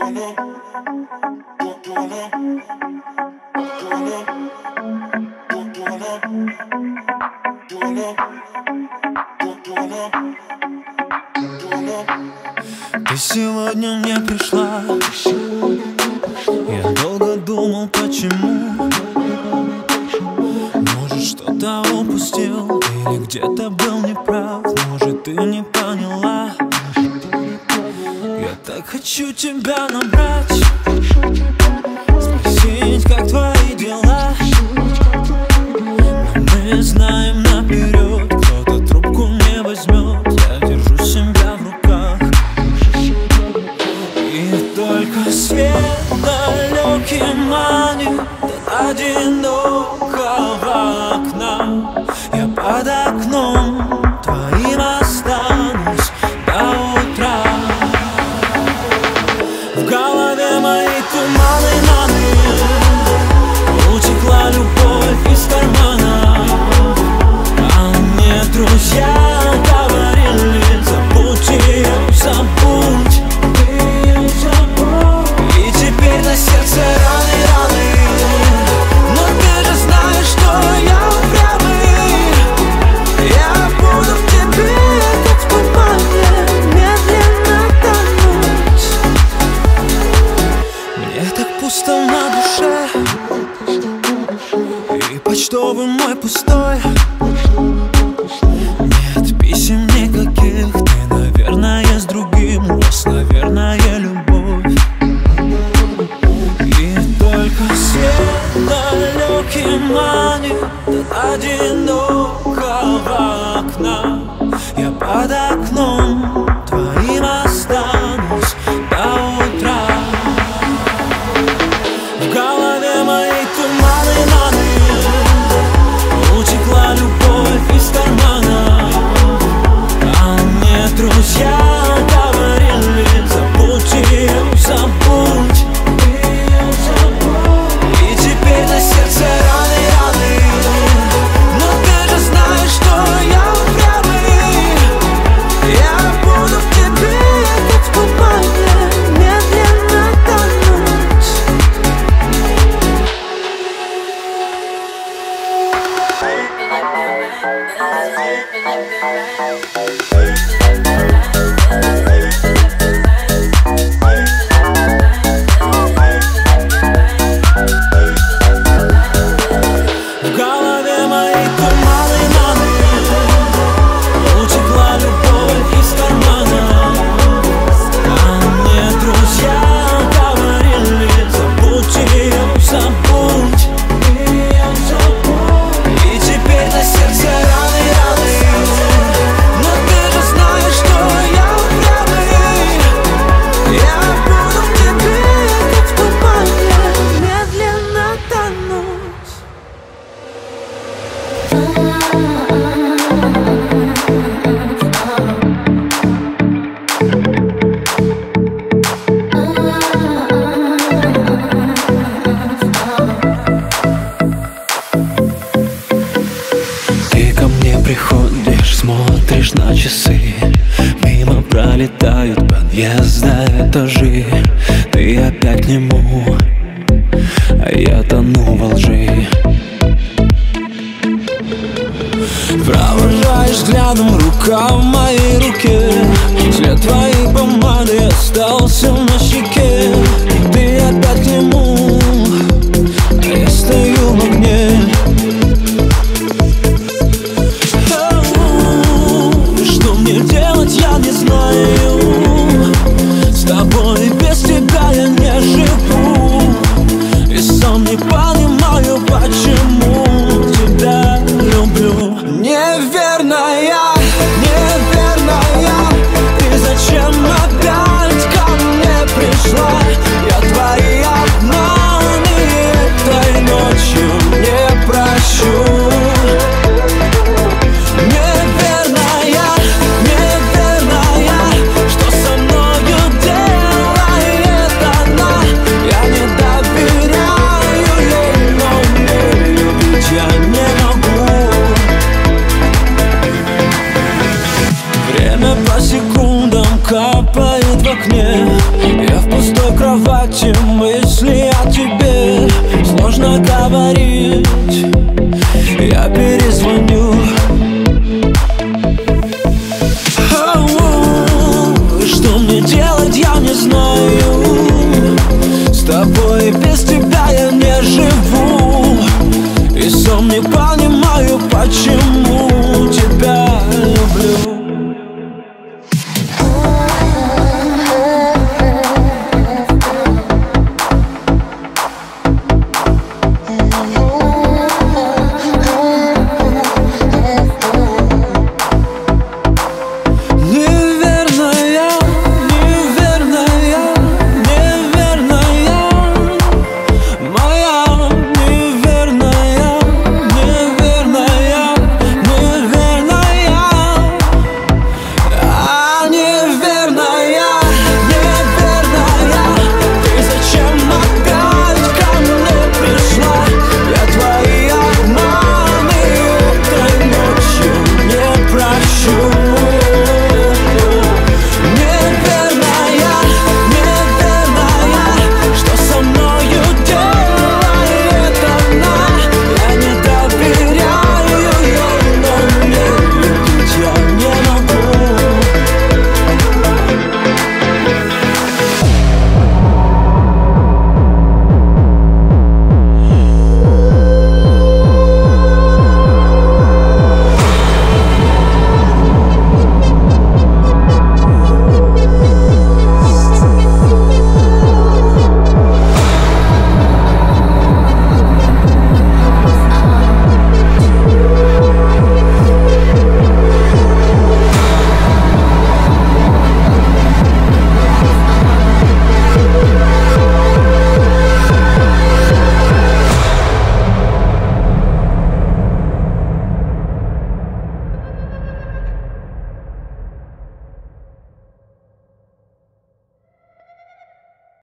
Ты сегодня не пришла. Я долго думал, почему. Может, что-то упустил или где-то был неправ. Может, ты не поняла. Я так хочу тебя набрать, спросить, как твои дела. Но мы знаем наперед, кто-то трубку не возьмет. Я держу себя в руках, и только свет далекий манит от одинокого окна. Я под окном твоим останусь до утра. В голове мои туманы, утекла любовь из кармана. А мне друзья говорили: забудь ее, забудь. И теперь на сердце раны, раны. Но ты же знаешь, что я упрямый. Я буду в тебе, как в тумане, медленно тонуть. Мне так пусто на душе, и почтовый мой пустой. Нет писем никаких, ты, наверное, с другим. У вас, наверное, любовь. И только свет далекий манит от одинокого окна. Я под окном твоим останусь до утра. В голове мои туманы, утекла любовь из кармана. А мне друзья говорили: забудь ее, забудь. И теперь на сердце раны, раны. Но ты же знаешь, что я упрямый. Я буду в тебе, как в тумане, медленно тонуть. В голове мои туманы, утекла любовь из кармана. А мне друзья говорили: забудь ее, забудь. И теперь на сердце раны, раны. Но ты же знаешь, что я упрямый. Я буду в тебе, как в тумане, медленно тонуть. Ты ко мне приходишь, смотришь на часы. Мимо пролетают подъезда, этажи. Ты опять к нему, а я тону во лжи. Провожаешь взглядом, рука в моей руке. След твоей помады остался на щеке. Ты опять к нему, а я стою в огне. Что мне делать, я не знаю. С тобой без тебя я не живу. И сам не понимаю, почему тебя люблю. Неверная, неверная, ты зачем опять ко мне пришла? Я твои обманы этой ночью не прощу. Неверная, неверная, что со мною делает она? Я не доверяю ей, но не любить я не могу. Время по секундам капает в окне. Я в пустой кровати мысли о тебе сложно говорить.